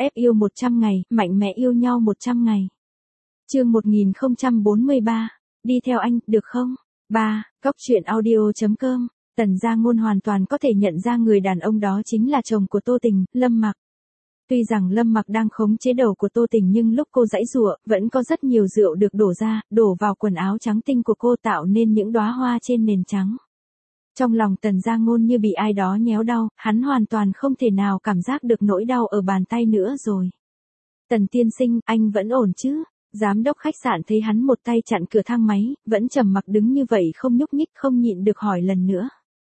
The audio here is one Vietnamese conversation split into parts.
Ép yêu 100 ngày, mạnh mẽ yêu nhau 100 ngày. Chương 1043, đi theo anh, được không? 3. Cóc truyện audio.com. Tần Gia Ngôn hoàn toàn có thể nhận ra người đàn ông đó chính là chồng của Tô Tình, Lâm Mặc. Tuy rằng Lâm Mặc đang khống chế đầu của Tô Tình nhưng lúc cô giãy giụa, vẫn có rất nhiều rượu được đổ ra, đổ vào quần áo trắng tinh của cô tạo nên những đóa hoa trên nền trắng. Trong lòng Tần Gia Ngôn như bị ai đó nhéo đau, hắn hoàn toàn không thể nào cảm giác được nỗi đau ở bàn tay nữa rồi. Tần tiên sinh, anh vẫn ổn chứ? Giám đốc khách sạn thấy hắn một tay chặn cửa thang máy, vẫn trầm mặc đứng như vậy không nhúc nhích, không nhịn được hỏi lần nữa.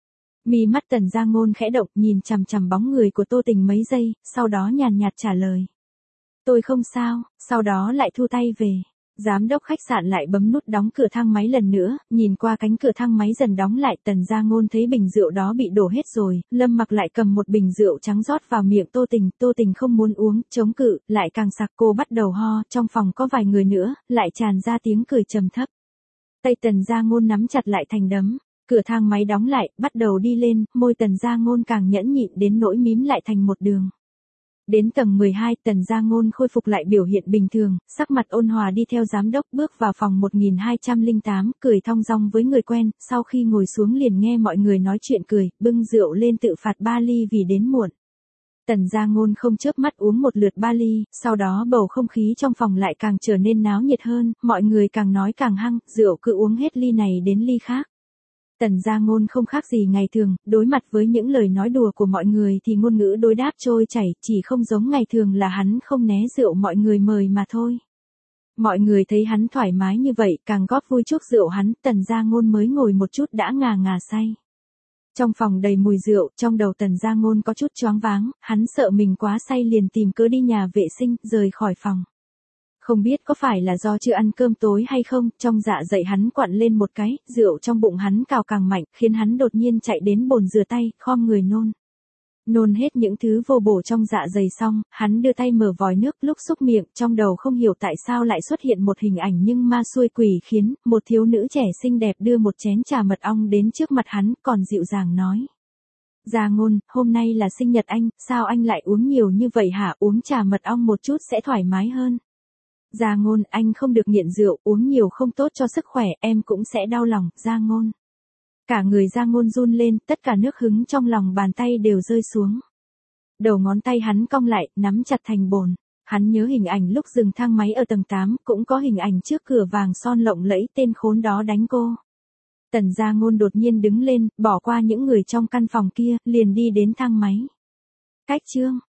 Mi mắt Tần Gia Ngôn khẽ động, nhìn chằm chằm bóng người của Tô Tình mấy giây, sau đó nhàn nhạt trả lời. Tôi không sao, sau đó lại thu tay về. Giám đốc khách sạn lại bấm nút đóng cửa thang máy lần nữa, nhìn qua cánh cửa thang máy dần đóng lại, Tần Gia Ngôn thấy bình rượu đó bị đổ hết rồi, Lâm Mặc lại cầm một bình rượu trắng rót vào miệng Tô Tình không muốn uống, chống cự, lại càng sặc, cô bắt đầu ho, trong phòng có vài người nữa, lại tràn ra tiếng cười trầm thấp. Tay Tần Gia Ngôn nắm chặt lại thành đấm, cửa thang máy đóng lại, bắt đầu đi lên, môi Tần Gia Ngôn càng nhẫn nhịn đến nỗi mím lại thành một đường. Đến tầng 12, Tần Gia Ngôn khôi phục lại biểu hiện bình thường, sắc mặt ôn hòa đi theo giám đốc bước vào phòng 1208, cười thong dong với người quen, sau khi ngồi xuống liền nghe mọi người nói chuyện cười, bưng rượu lên tự phạt 3 ly vì đến muộn. Tần Gia Ngôn không chớp mắt uống một lượt 3 ly, sau đó bầu không khí trong phòng lại càng trở nên náo nhiệt hơn, mọi người càng nói càng hăng, rượu cứ uống hết ly này đến ly khác. Tần Gia Ngôn không khác gì ngày thường, đối mặt với những lời nói đùa của mọi người thì ngôn ngữ đối đáp trôi chảy, chỉ không giống ngày thường là hắn không né rượu mọi người mời mà thôi. Mọi người thấy hắn thoải mái như vậy, càng góp vui chuốc rượu hắn, Tần Gia Ngôn mới ngồi một chút đã ngà ngà say. Trong phòng đầy mùi rượu, trong đầu Tần Gia Ngôn có chút choáng váng, hắn sợ mình quá say liền tìm cớ đi nhà vệ sinh, rời khỏi phòng. Không biết có phải là do chưa ăn cơm tối hay không, trong dạ dày hắn quặn lên một cái, rượu trong bụng hắn cào càng mạnh, khiến hắn đột nhiên chạy đến bồn rửa tay, khom người nôn. Nôn hết những thứ vô bổ trong dạ dày xong, hắn đưa tay mở vòi nước, lúc xúc miệng, trong đầu không hiểu tại sao lại xuất hiện một hình ảnh nhưng ma xui quỷ khiến, một thiếu nữ trẻ xinh đẹp đưa một chén trà mật ong đến trước mặt hắn, còn dịu dàng nói. Gia Ngôn, hôm nay là sinh nhật anh, sao anh lại uống nhiều như vậy hả, uống trà mật ong một chút sẽ thoải mái hơn. Gia Ngôn, anh không được nghiện rượu, uống nhiều không tốt cho sức khỏe, em cũng sẽ đau lòng, Gia Ngôn. Cả người Gia Ngôn run lên, tất cả nước hứng trong lòng bàn tay đều rơi xuống. Đầu ngón tay hắn cong lại, nắm chặt thành bồn. Hắn nhớ hình ảnh lúc dừng thang máy ở tầng 8, cũng có hình ảnh trước cửa vàng son lộng lẫy tên khốn đó đánh cô. Tần Gia Ngôn đột nhiên đứng lên, bỏ qua những người trong căn phòng kia, liền đi đến thang máy. Cách chương